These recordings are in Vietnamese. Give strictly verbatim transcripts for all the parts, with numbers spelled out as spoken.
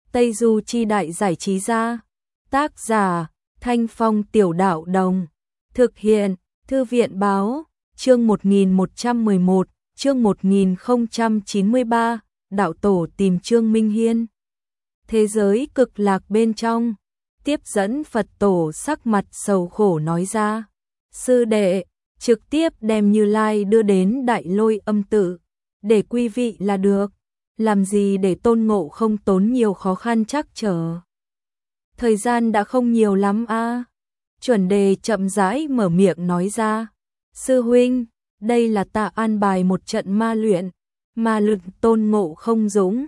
Tây Du Chi Đại Giải Trí Gia. Tác giả Thanh Phong Tiểu Đạo Đồng. Thực hiện Thư viện Báo. Chương một nghìn một trăm mười một, chương một nghìn không trăm chín mươi ba, đạo tổ tìm Trương Minh Hiên. Thế giới cực lạc bên trong, tiếp dẫn Phật tổ sắc mặt sầu khổ nói ra: sư đệ, trực tiếp đem Như Lai đưa đến Đại Lôi Âm tự, để quy vị là được, làm gì để Tôn Ngộ không tốn nhiều khó khăn trắc trở. Thời gian đã không nhiều lắm a. À. Chuẩn Đề chậm rãi mở miệng nói ra: sư huynh, đây là ta an bài một trận ma luyện, ma luyện Tôn Ngộ không dũng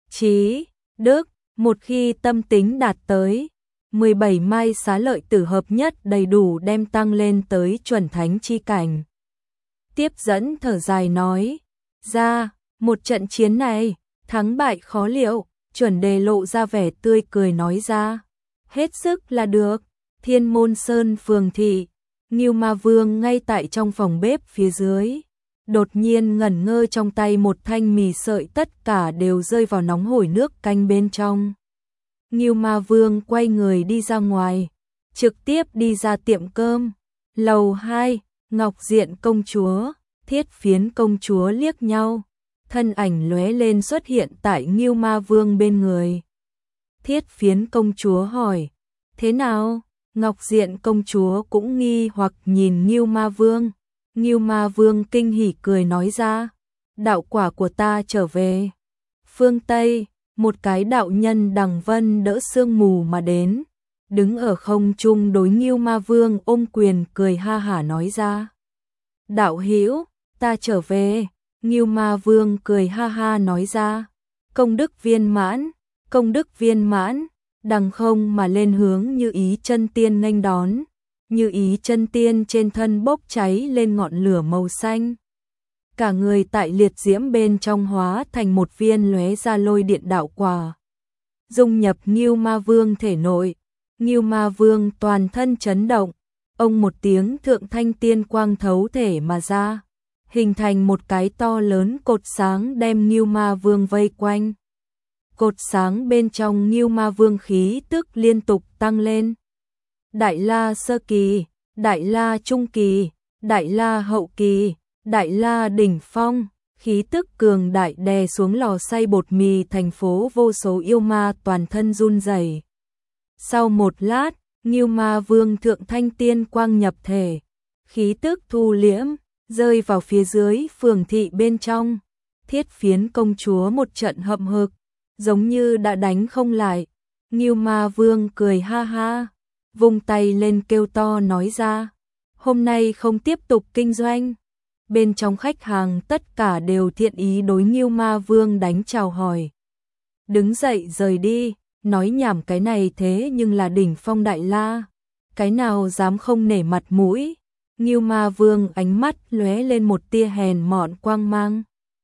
trí đức, một khi tâm tính đạt tới mười bảy mai xá lợi tử hợp nhất đầy đủ đem tăng lên tới chuẩn thánh chi cảnh. Tiếp dẫn thở dài nói ra: một trận chiến này, thắng bại khó liệu. Chuẩn Đề lộ ra vẻ tươi cười nói ra: hết sức là được. Thiên Môn Sơn phường thị, Ngưu Ma Vương ngay tại trong phòng bếp phía dưới, đột nhiên ngẩn ngơ, trong tay một thanh mì sợi tất cả đều rơi vào nóng hổi nước canh bên trong. Ngưu Ma Vương quay người đi ra ngoài, trực tiếp đi ra tiệm cơm. Lầu hai, Ngọc Diện công chúa, Thiết Phiến công chúa liếc nhau, thân ảnh lóe lên xuất hiện tại Ngưu Ma Vương bên người. Thiết Phiến công chúa hỏi: thế nào? Ngọc Diện công chúa cũng nghi hoặc nhìn Ngưu Ma Vương. Ngưu Ma Vương kinh hỉ cười nói ra: đạo quả của ta trở về. Phương Tây, một cái đạo nhân đằng vân đỡ sương mù mà đến, đứng ở không trung đối Ngưu Ma Vương ôm quyền cười ha hả nói ra: đạo hữu, ta trở về. Ngưu Ma Vương cười ha ha nói ra: công đức viên mãn, công đức viên mãn. Đằng không mà lên hướng Như Ý chân tiên nghênh đón. Như Ý chân tiên trên thân bốc cháy lên ngọn lửa màu xanh, cả người tại liệt diễm bên trong hóa thành một viên lóe ra lôi điện đạo quả, dung nhập Ngưu Ma Vương thể nội. Ngưu Ma Vương toàn thân chấn động, ông một tiếng thượng thanh tiên quang thấu thể mà ra, hình thành một cái to lớn cột sáng đem Ngưu Ma Vương vây quanh. Cột sáng bên trong Ngưu Ma Vương khí tức liên tục tăng lên. Đại La sơ kỳ, Đại La trung kỳ, Đại La hậu kỳ, Đại La đỉnh phong, khí tức cường đại đè xuống lò xay bột mì thành phố, vô số yêu ma toàn thân run rẩy. Sau một lát, Ngưu Ma Vương thượng thanh tiên quang nhập thể, khí tức thu liễm, rơi vào phía dưới phường thị bên trong. Thiết Phiến công chúa một trận hậm hực, giống như đã đánh không lại. Ngưu Ma Vương cười ha ha, vung tay lên kêu to nói ra: hôm nay không tiếp tục kinh doanh. Bên trong khách hàng tất cả đều thiện ý đối Ngưu Ma Vương đánh chào hỏi. Đứng dậy rời đi, nói nhảm cái này thế nhưng là đỉnh phong Đại La, cái nào dám không nể mặt mũi. Ngưu Ma Vương ánh mắt lóe lên một tia hèn mọn quang mang,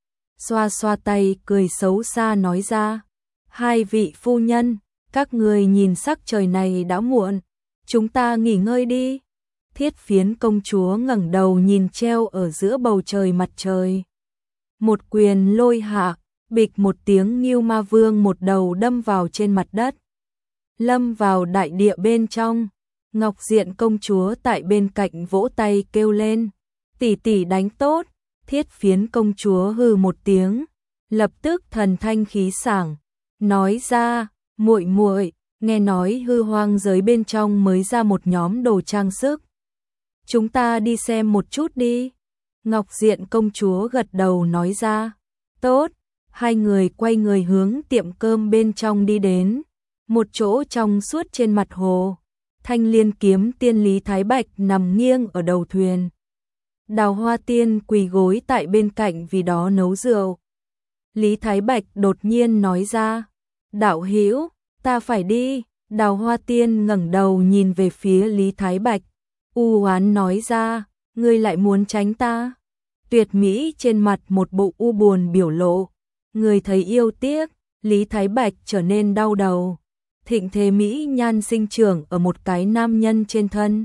xoa xoa tay cười xấu xa nói ra: hai vị phu nhân, các người nhìn sắc trời này đã muộn, chúng ta nghỉ ngơi đi. Thiết Phiến công chúa ngẩng đầu nhìn treo ở giữa bầu trời mặt trời, một quyền lôi hạ, bịch một tiếng, Ngưu Ma Vương một đầu đâm vào trên mặt đất, lâm vào đại địa bên trong. Ngọc Diện công chúa tại bên cạnh vỗ tay kêu lên: tỷ tỷ đánh tốt. Thiết Phiến công chúa hừ một tiếng, lập tức thần thanh khí sảng nói ra: muội muội, nghe nói hư hoang giới bên trong mới ra một nhóm đồ trang sức, chúng ta đi xem một chút đi. Ngọc Diện công chúa gật đầu nói ra: tốt. Hai người quay người hướng tiệm cơm bên trong đi đến. Một chỗ trong suốt trên mặt hồ, Thanh Liên kiếm tiên Lý Thái Bạch nằm nghiêng ở đầu thuyền. Đào Hoa Tiên quỳ gối tại bên cạnh vì đó nấu rượu. Lý Thái Bạch đột nhiên nói ra: đạo hữu, ta phải đi. Đào Hoa Tiên ngẩng đầu nhìn về phía Lý Thái Bạch, u oán nói ra: ngươi lại muốn tránh ta? Tuyệt mỹ trên mặt một bộ u buồn biểu lộ, người thấy yêu tiếc. Lý Thái Bạch trở nên đau đầu. Thịnh thế mỹ nhan sinh trưởng ở một cái nam nhân trên thân.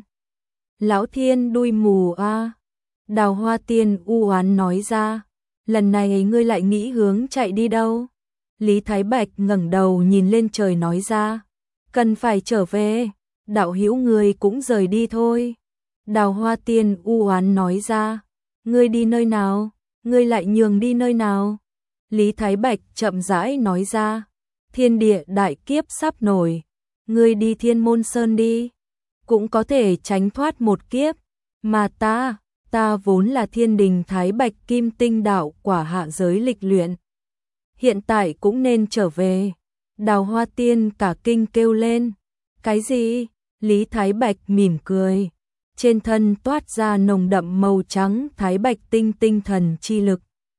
Lão thiên đuôi mù a. À. Đào Hoa Tiên u oán nói ra: lần này ngươi lại nghĩ hướng chạy đi đâu? Lý Thái Bạch ngẩng đầu nhìn lên trời nói ra, cần phải trở về, đạo hữu ngươi cũng rời đi thôi. Đào Hoa Tiên u oán nói ra, ngươi đi nơi nào, ngươi lại nhường đi nơi nào. Lý Thái Bạch chậm rãi nói ra, thiên địa đại kiếp sắp nổi, ngươi đi Thiên Môn Sơn đi, cũng có thể tránh thoát một kiếp, mà ta, ta vốn là Thiên Đình Thái Bạch Kim Tinh đạo quả hạ giới lịch luyện, hiện tại cũng nên trở về. Đào Hoa Tiên cả kinh kêu lên, cái gì? Lý Thái Bạch mỉm cười, trên thân toát ra nồng đậm màu trắng Thái Bạch tinh tinh thần chi lực.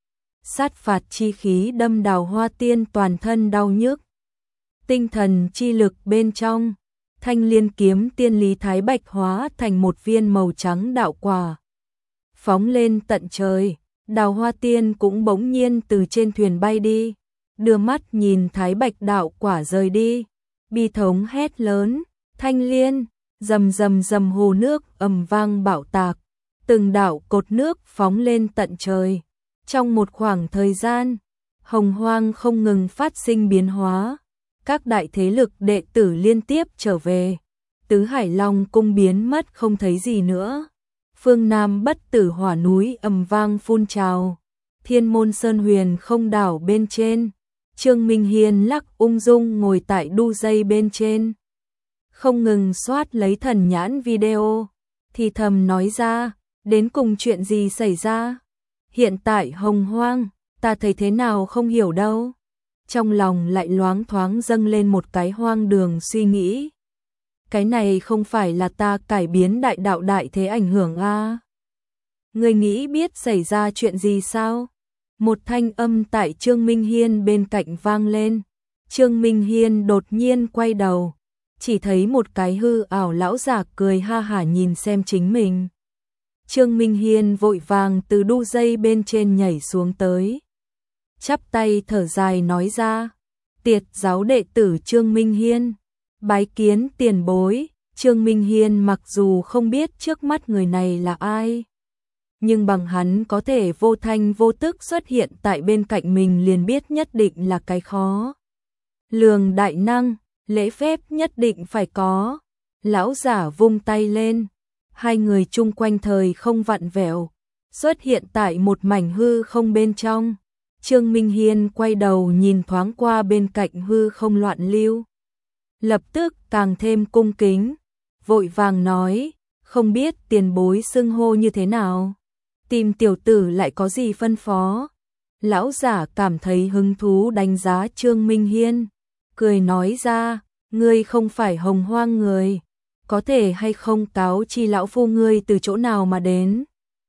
Sát phạt chi khí đâm Đào Hoa Tiên toàn thân đau nhức. Tinh thần chi lực bên trong, thanh liên kiếm tiên Lý Thái Bạch hóa thành một viên màu trắng đạo quả, phóng lên tận trời. Đào Hoa Tiên cũng bỗng nhiên từ trên thuyền bay đi, đưa mắt nhìn Thái Bạch đạo quả rời đi, bi thống hét lớn, thanh liên, rầm rầm rầm hồ nước ầm vang bạo tạc, từng đạo cột nước phóng lên tận trời. Trong một khoảng thời gian, hồng hoang không ngừng phát sinh biến hóa, các đại thế lực đệ tử liên tiếp trở về, Tứ Hải Long cung biến mất không thấy gì nữa. Phương Nam Bất Tử Hỏa núi ầm vang phun trào, Thiên Môn Sơn huyền không đảo bên trên, Trương Minh Hiên lắc ung dung ngồi tại đu dây bên trên, không ngừng soát lấy thần nhãn video, thì thầm nói ra, đến cùng chuyện gì xảy ra? Hiện tại hồng hoang, ta thấy thế nào không hiểu đâu. Trong lòng lại loáng thoáng dâng lên một cái hoang đường suy nghĩ. Cái này không phải là ta cải biến đại đạo đại thế ảnh hưởng a? Người nghĩ biết xảy ra chuyện gì sao? Một thanh âm tại Trương Minh Hiên bên cạnh vang lên. Trương Minh Hiên đột nhiên quay đầu, chỉ thấy một cái hư ảo lão giả cười ha hả nhìn xem chính mình. Trương Minh Hiên vội vàng từ đu dây bên trên nhảy xuống tới, chắp tay thở dài nói ra, tiệt giáo đệ tử Trương Minh Hiên, bái kiến tiền bối. Trương Minh Hiên mặc dù không biết trước mắt người này là ai, nhưng bằng hắn có thể vô thanh vô tức xuất hiện tại bên cạnh mình liền biết nhất định là cái khó lường đại năng, lễ phép nhất định phải có. Lão giả vung tay lên, hai người chung quanh thời không vặn vẹo, xuất hiện tại một mảnh hư không bên trong. Trương Minh Hiên quay đầu nhìn thoáng qua bên cạnh hư không loạn lưu, lập tức càng thêm cung kính, vội vàng nói, không biết tiền bối xưng hô như thế nào, tìm tiểu tử lại có gì phân phó. Lão giả cảm thấy hứng thú đánh giá Trương Minh Hiên, cười nói ra, ngươi không phải hồng hoang người, có thể hay không cáo chi lão phu ngươi từ chỗ nào mà đến.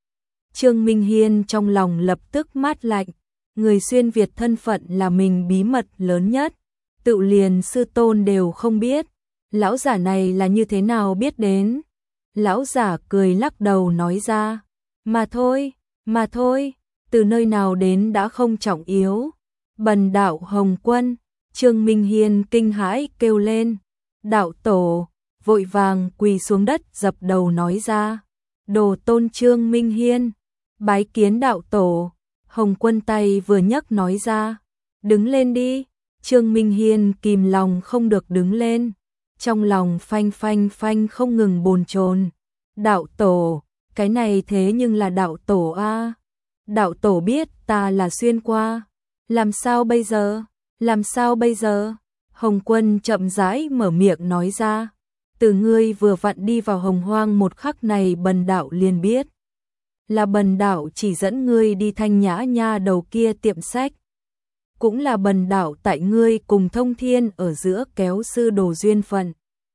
Trương Minh Hiên trong lòng lập tức mát lạnh, người xuyên Việt thân phận là mình bí mật lớn nhất, tự liền sư tôn đều không biết, lão giả này là như thế nào biết đến. Lão giả cười lắc đầu nói ra, mà thôi, mà thôi, từ nơi nào đến đã không trọng yếu. Bần đạo Hồng Quân. Trương Minh Hiên kinh hãi kêu lên, đạo tổ, vội vàng quỳ xuống đất dập đầu nói ra, đồ tôn Trương Minh Hiên, bái kiến đạo tổ. Hồng Quân tay vừa nhấc nói ra, đứng lên đi. Trương Minh Hiên kìm lòng không được đứng lên, trong lòng phanh phanh phanh không ngừng bồn chồn. Đạo tổ, cái này thế nhưng là đạo tổ a. Đạo tổ biết ta là xuyên qua, làm sao bây giờ? Làm sao bây giờ? Hồng Quân chậm rãi mở miệng nói ra, từ ngươi vừa vặn đi vào hồng hoang một khắc này bần đạo liền biết, là bần đạo chỉ dẫn ngươi đi Thanh Nhã nha đầu kia tiệm sách, cũng là bần đạo tại ngươi cùng Thông Thiên ở giữa kéo sư đồ duyên phận.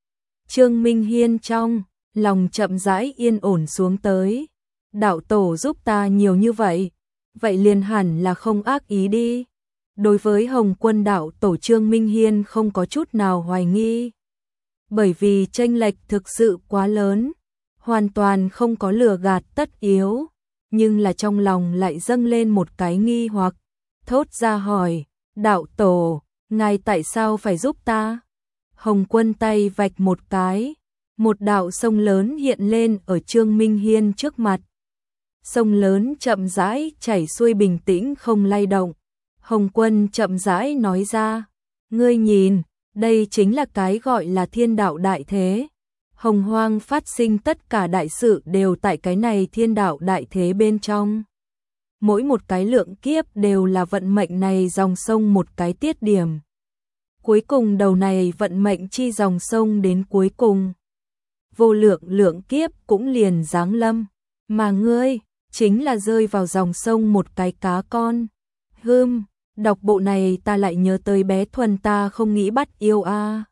Trương Minh Hiên trong lòng chậm rãi yên ổn xuống tới, đạo tổ giúp ta nhiều như vậy, vậy liền hẳn là không ác ý đi. Đối với Hồng Quân đạo tổ Trương Minh Hiên không có chút nào hoài nghi, bởi vì chênh lệch thực sự quá lớn, hoàn toàn không có lừa gạt tất yếu, nhưng là trong lòng lại dâng lên một cái nghi hoặc, thốt ra hỏi, đạo tổ, ngài tại sao phải giúp ta? Hồng Quân tay vạch một cái, một đạo sông lớn hiện lên ở Trương Minh Hiên trước mặt. Sông lớn chậm rãi chảy xuôi bình tĩnh không lay động. Hồng Quân chậm rãi nói ra, ngươi nhìn, đây chính là cái gọi là thiên đạo đại thế. Hồng hoang phát sinh tất cả đại sự đều tại cái này thiên đạo đại thế bên trong. Mỗi một cái lượng kiếp đều là vận mệnh này dòng sông một cái tiết điểm. Cuối cùng đầu này vận mệnh chi dòng sông đến cuối cùng. Vô lượng lượng kiếp cũng liền giáng lâm. Mà ngươi, chính là rơi vào dòng sông một cái cá con. Hưm, đọc bộ này ta lại nhớ tới bé Thuần ta không nghĩ bắt yêu a.